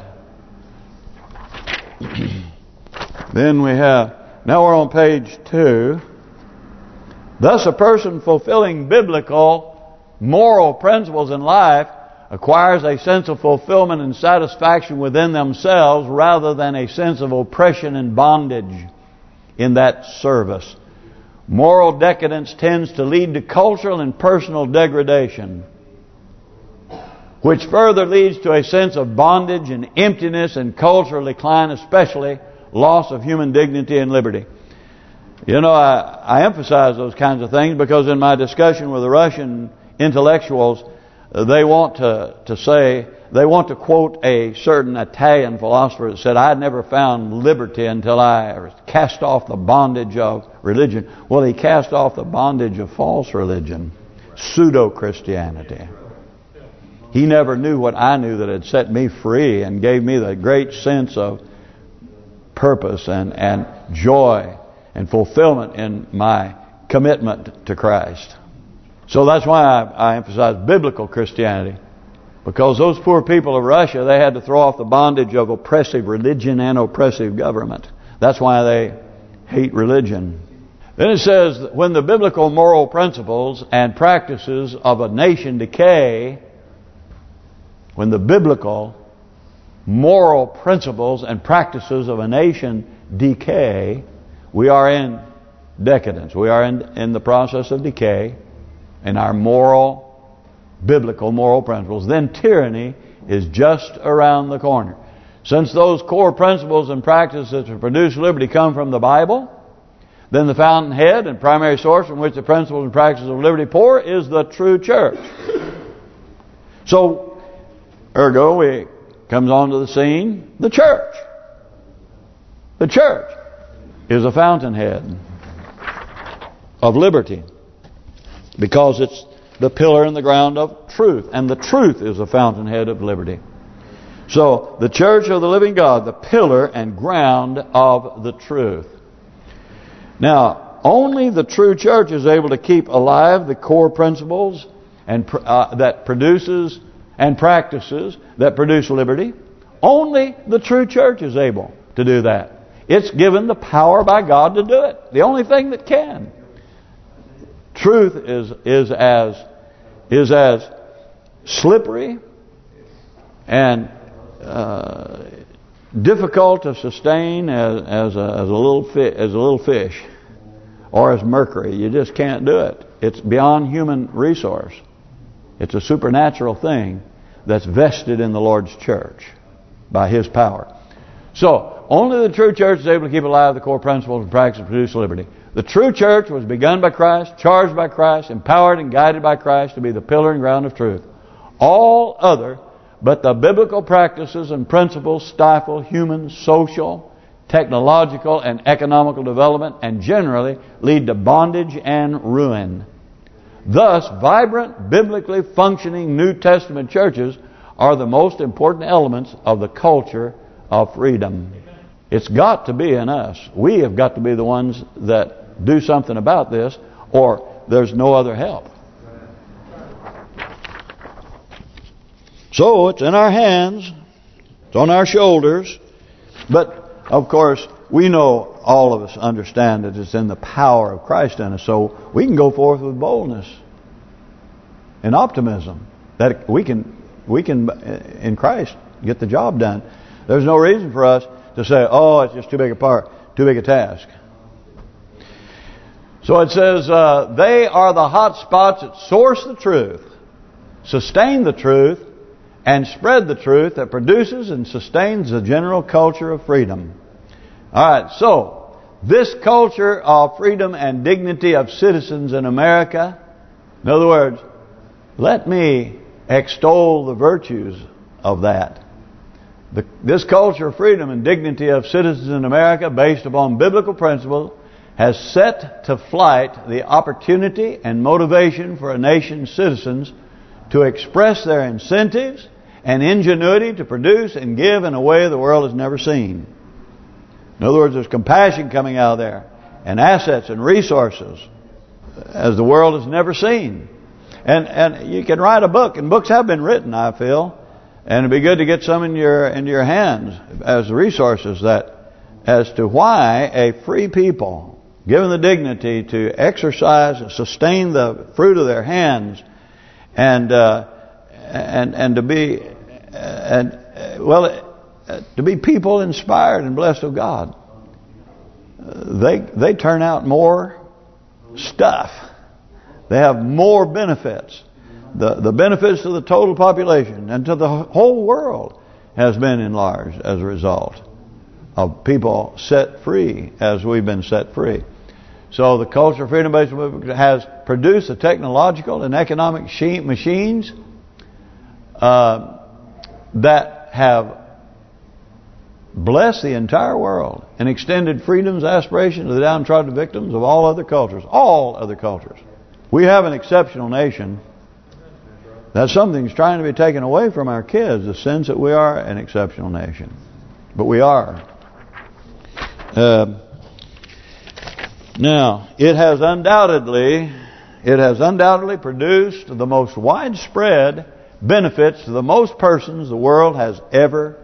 Speaker 2: Then we have, now we're on page two. Thus, a person fulfilling biblical moral principles in life acquires a sense of fulfillment and satisfaction within themselves rather than a sense of oppression and bondage in that service. Moral decadence tends to lead to cultural and personal degradation, which further leads to a sense of bondage and emptiness and cultural decline, especially loss of human dignity and liberty. You know, I, I emphasize those kinds of things because in my discussion with the Russian intellectuals, they want to, to say, they want to quote a certain Italian philosopher that said, "I never found liberty until I cast off the bondage of religion." Well, he cast off the bondage of false religion, pseudo-Christianity. He never knew what I knew that had set me free and gave me the great sense of purpose and, and joy and fulfillment in my commitment to Christ. So that's why I, I emphasize biblical Christianity. Because those poor people of Russia, they had to throw off the bondage of oppressive religion and oppressive government. That's why they hate religion. Then it says, that when the biblical moral principles and practices of a nation decay, when the biblical moral principles and practices of a nation decay, we are in decadence. We are in, in the process of decay in our moral, biblical moral principles. Then tyranny is just around the corner. Since those core principles and practices to produce liberty come from the Bible, then the fountainhead and primary source from which the principles and practices of liberty pour is the true church. So, ergo, we comes onto the scene, the church. The church is a fountainhead of liberty because it's the pillar and the ground of truth, and the truth is a fountainhead of liberty. So the church of the living God, the pillar and ground of the truth. Now, only the true church is able to keep alive the core principles and uh, that produces and practices that produce liberty. Only the true church is able to do that. It's given the power by God to do it. The only thing that can. Truth is is as is as slippery and uh, difficult to sustain as as a, as a little fi as a little fish or as mercury. You just can't do it. It's beyond human resource. It's a supernatural thing that's vested in the Lord's church by His power. So, only the true church is able to keep alive the core principles and practices that produce liberty. The true church was begun by Christ, charged by Christ, empowered and guided by Christ to be the pillar and ground of truth. All other but the biblical practices and principles stifle human, social, technological, and economical development and generally lead to bondage and ruin. Thus, vibrant, biblically functioning New Testament churches are the most important elements of the culture of freedom. It's got to be in us. We have got to be the ones that do something about this, or there's no other help. So, it's in our hands. It's on our shoulders. But, of course, we know, all of us understand that it's in the power of Christ in us. So, we can go forth with boldness and optimism that we can, we can, in Christ, get the job done. There's no reason for us to say, oh, it's just too big a part, too big a task. So it says, uh, they are the hot spots that source the truth, sustain the truth, and spread the truth that produces and sustains the general culture of freedom. All right, so this culture of freedom and dignity of citizens in America, in other words, let me extol the virtues of that. The, this culture of freedom and dignity of citizens in America, based upon biblical principles, has set to flight the opportunity and motivation for a nation's citizens to express their incentives and ingenuity to produce and give in a way the world has never seen. In other words, there's compassion coming out of there, and assets and resources as the world has never seen. And and you can write a book, and books have been written, I feel, and it'd be good to get some in your into your hands as resources that as to why a free people, given the dignity to exercise and sustain the fruit of their hands, and uh, and and to be and uh, well uh, to be people inspired and blessed of God, uh, they they turn out more stuff. They have more benefits. The the benefits to the total population and to the whole world has been enlarged as a result of people set free as we've been set free. So the culture of freedom-based movement has produced the technological and economic machines uh, that have blessed the entire world and extended freedom's aspirations to the downtrodden victims of all other cultures. All other cultures. We have an exceptional nation. That something's trying to be taken away from our kids, the sense that we are an exceptional nation. But we are. Uh, now, it has undoubtedly, it has undoubtedly produced the most widespread benefits to the most persons the world has ever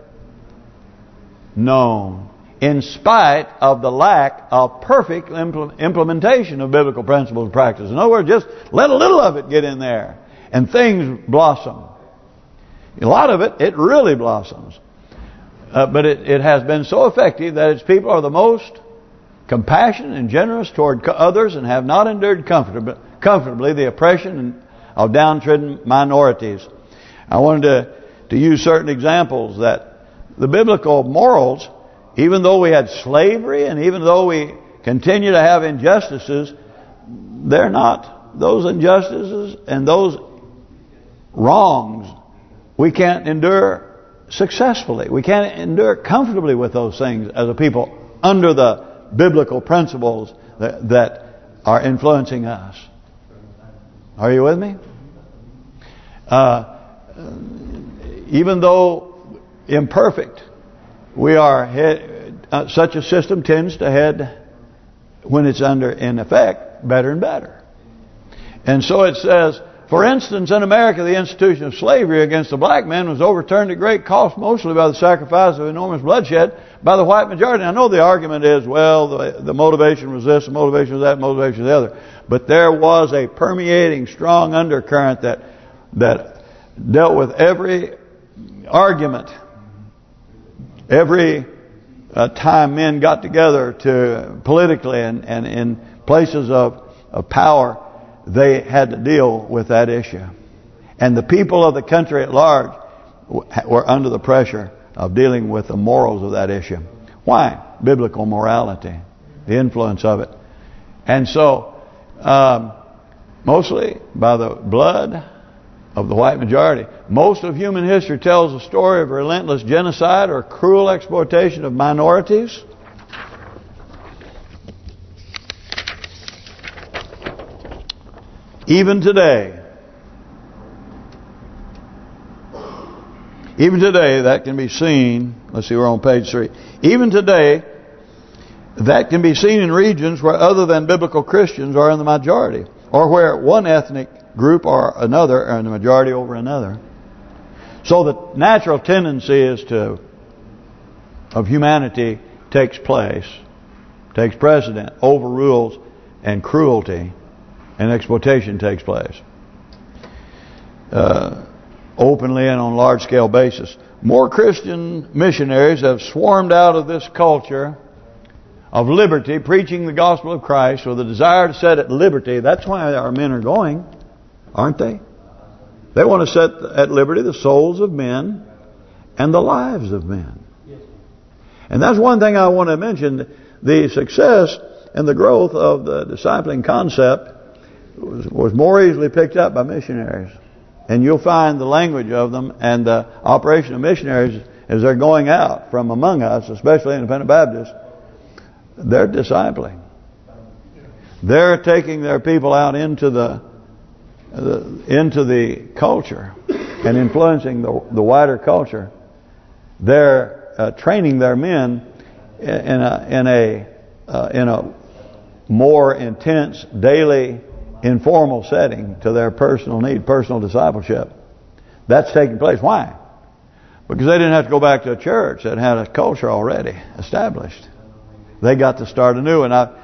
Speaker 2: known, in spite of the lack of perfect impl implementation of biblical principles and practice. In other words, just let a little of it get in there, and things blossom. A lot of it, it really blossoms. Uh, but it, it has been so effective that its people are the most compassionate and generous toward others and have not endured comfortably, comfortably the oppression of downtrodden minorities. I wanted to, to use certain examples that the biblical morals, even though we had slavery and even though we continue to have injustices, they're not those injustices and those wrongs we can't endure successfully. We can't endure comfortably with those things as a people under the biblical principles that, that are influencing us. Are you with me? Uh, even though imperfect, we are head, uh, such a system tends to head, when it's under in effect, better and better. And so it says, for instance, in America, the institution of slavery against the black man was overturned at great cost, mostly by the sacrifice of enormous bloodshed by the white majority. I know the argument is, well, the, the motivation was this, the motivation was that, the motivation was the other. But there was a permeating, strong undercurrent that that dealt with every argument, every uh, time men got together to politically and, and in places of, of power, they had to deal with that issue. And the people of the country at large were under the pressure of dealing with the morals of that issue. Why? Biblical morality, the influence of it. And so, um, mostly by the blood of the white majority. Most of human history tells a story of relentless genocide or cruel exploitation of minorities. Even today, even today, that can be seen. Let's see, we're on page three. Even today, that can be seen in regions where other than biblical Christians are in the majority, or where one ethnic group or another are in the majority over another. So the natural tendency is to of humanity takes place, takes precedent, overrules, and cruelty and exploitation takes place. Uh, openly and on large-scale basis. More Christian missionaries have swarmed out of this culture of liberty, preaching the gospel of Christ with a desire to set at liberty. That's why our men are going, aren't they? They want to set at liberty the souls of men and the lives of men. And that's one thing I want to mention. The success and the growth of the discipling concept was, was more easily picked up by missionaries. And you'll find the language of them and the operation of missionaries as they're going out from among us, especially independent Baptists. They're discipling. They're taking their people out into the, the into the culture and influencing the, the wider culture. They're uh, training their men in a in a uh, in a more intense daily informal setting to their personal need, personal discipleship. That's taking place. Why? Because they didn't have to go back to a church that had a culture already established. They got to start anew. And I,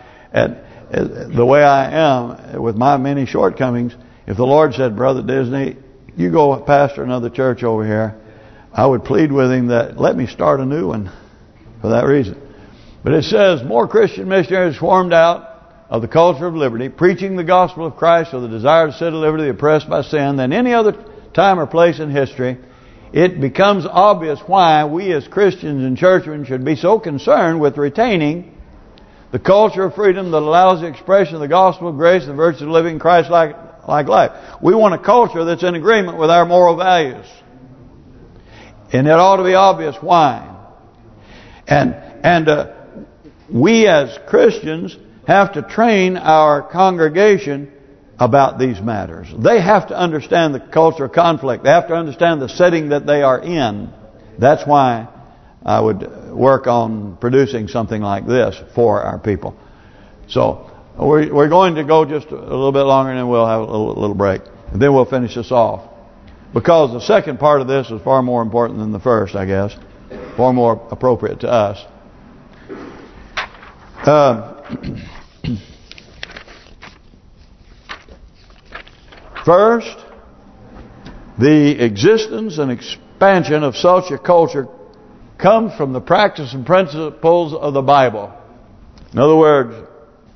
Speaker 2: and the way I am, with my many shortcomings, if the Lord said, Brother Disney, you go pastor another church over here, I would plead with him that let me start a new one for that reason. But it says, more Christian missionaries formed out of the culture of liberty, preaching the gospel of Christ with a desire to set at liberty the oppressed by sin, than any other time or place in history. It becomes obvious why we as Christians and churchmen should be so concerned with retaining the culture of freedom that allows the expression of the gospel of grace and the virtue of living Christ-like like life. We want a culture that's in agreement with our moral values. And it ought to be obvious why. And and uh, we as Christians have to train our congregation about these matters. They have to understand the culture of conflict. They have to understand the setting that they are in. That's why I would work on producing something like this for our people. So we're, we're going to go just a little bit longer and then we'll have a little, little break. And then we'll finish this off. Because the second part of this is far more important than the first, I guess. Far more appropriate to us. Uh, First, the existence and expansion of such a culture comes from the practice and principles of the Bible. In other words,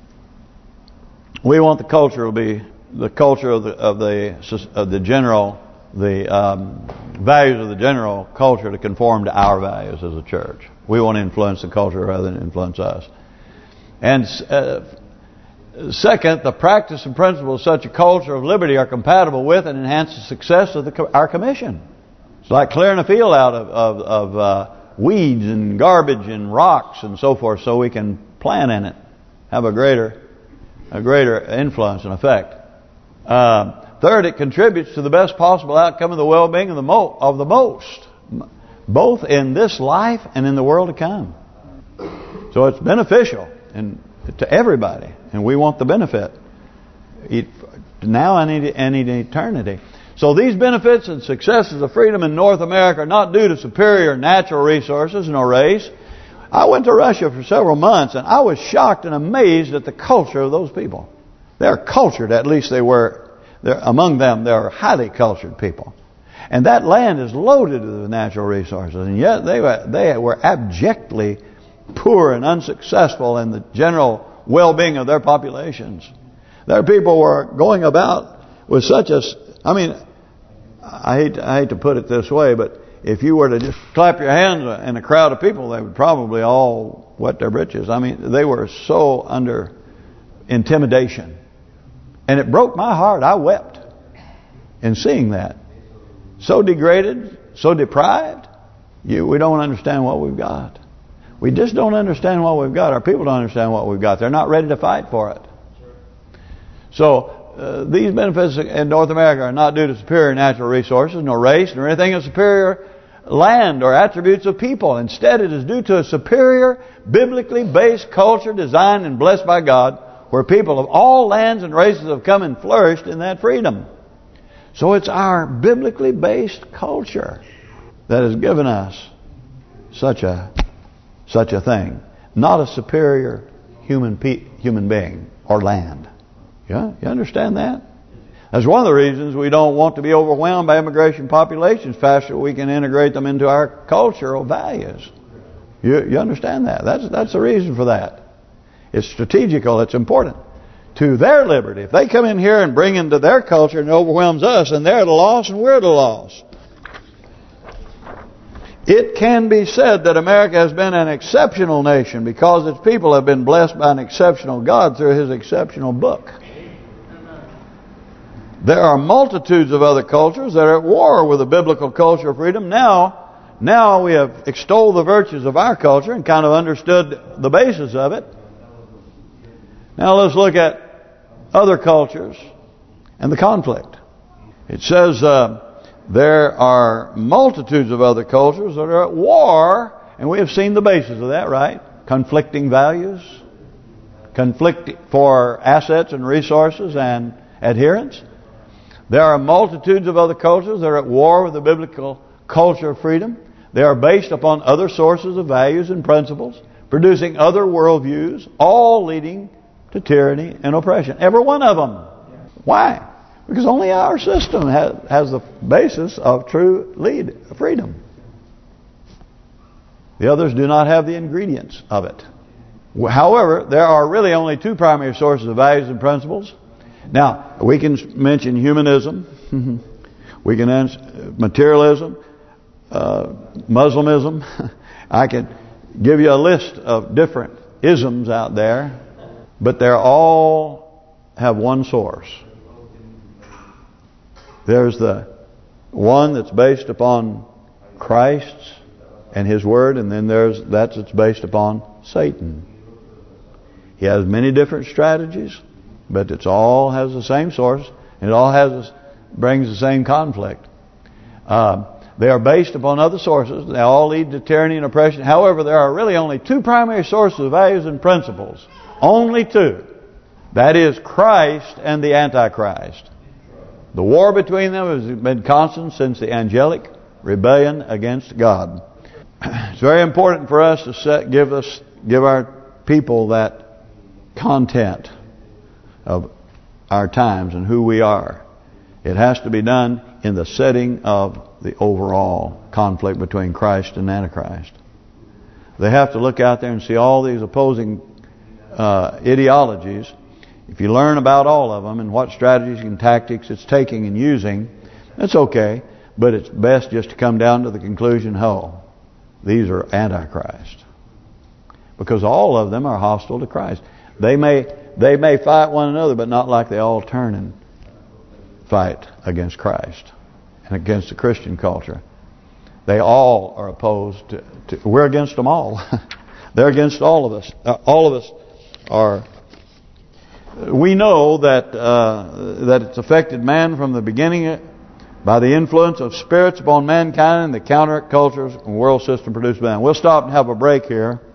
Speaker 2: we want the culture to be the culture of the of the of the general, the um, values of the general culture to conform to our values as a church. We want to influence the culture rather than influence us. And uh, second, the practice and principles of such a culture of liberty are compatible with and enhance the success of the, our commission. It's like clearing a field out of, of, of uh, weeds and garbage and rocks and so forth, so we can plant in it, have a greater, a greater influence and effect. Uh, third, it contributes to the best possible outcome of the well-being of the mo of the most, both in this life and in the world to come. So it's beneficial and to everybody, and we want the benefit now and in eternity. So these benefits and successes of freedom in North America are not due to superior natural resources nor race. I went to Russia for several months, and I was shocked and amazed at the culture of those people. They're cultured, at least they were. They're, among them, they're highly cultured people. And that land is loaded with natural resources, and yet they were, they were abjectly poor and unsuccessful in the general well-being of their populations. Their people were going about with such a... I mean, I hate, to, I hate to put it this way, but if you were to just clap your hands in a crowd of people, they would probably all wet their britches. I mean, they were so under intimidation. And it broke my heart. I wept in seeing that. So degraded, so deprived, you we don't understand what we've got. We just don't understand what we've got. Our people don't understand what we've got. They're not ready to fight for it. So uh, these benefits in North America are not due to superior natural resources, nor race, nor anything of superior land or attributes of people. Instead, it is due to a superior, biblically based culture designed and blessed by God, where people of all lands and races have come and flourished in that freedom. So it's our biblically based culture that has given us such a such a thing, not a superior human pe human being or land. Yeah, you understand that? That's one of the reasons we don't want to be overwhelmed by immigration populations faster. We can integrate them into our cultural values. You you understand that? That's that's the reason for that. It's strategical. It's important to their liberty. If they come in here and bring into their culture and overwhelms us, and they're at a loss and we're at a loss. It can be said that America has been an exceptional nation because its people have been blessed by an exceptional God through His exceptional book. There are multitudes of other cultures that are at war with the biblical culture of freedom. Now, now we have extolled the virtues of our culture and kind of understood the basis of it. Now let's look at other cultures and the conflict. It says uh, there are multitudes of other cultures that are at war, and we have seen the basis of that, right? Conflicting values, conflict for assets and resources and adherence. There are multitudes of other cultures that are at war with the biblical culture of freedom. They are based upon other sources of values and principles, producing other worldviews, all leading to tyranny and oppression. Every one of them. Why? Because only our system has, has the basis of true lead freedom. The others do not have the ingredients of it. However, there are really only two primary sources of values and principles. Now, we can mention humanism. We can mention materialism, uh, Muslimism. I can give you a list of different isms out there. But they all have one source. There's the one that's based upon Christ and His Word, and then there's that's it's based upon Satan. He has many different strategies, but it's all has the same source, and it all has brings the same conflict. Uh, they are based upon other sources. They all lead to tyranny and oppression. However, there are really only two primary sources of values and principles. Only two. That is Christ and the Antichrist. The war between them has been constant since the angelic rebellion against God. It's very important for us to set, give us, give our people that content of our times and who we are. It has to be done in the setting of the overall conflict between Christ and Antichrist. They have to look out there and see all these opposing Uh, ideologies. If you learn about all of them and what strategies and tactics it's taking and using, it's okay. But it's best just to come down to the conclusion, oh, these are Antichrist. Because all of them are hostile to Christ. They may they may fight one another, but not like they all turn and fight against Christ and against the Christian culture. They all are opposed to, to we're against them all. They're against all of us. Uh, all of us are. We know that uh, that it's affected man from the beginning by the influence of spirits upon mankind and the counter cultures and world system produced by man. We'll stop and have a break here.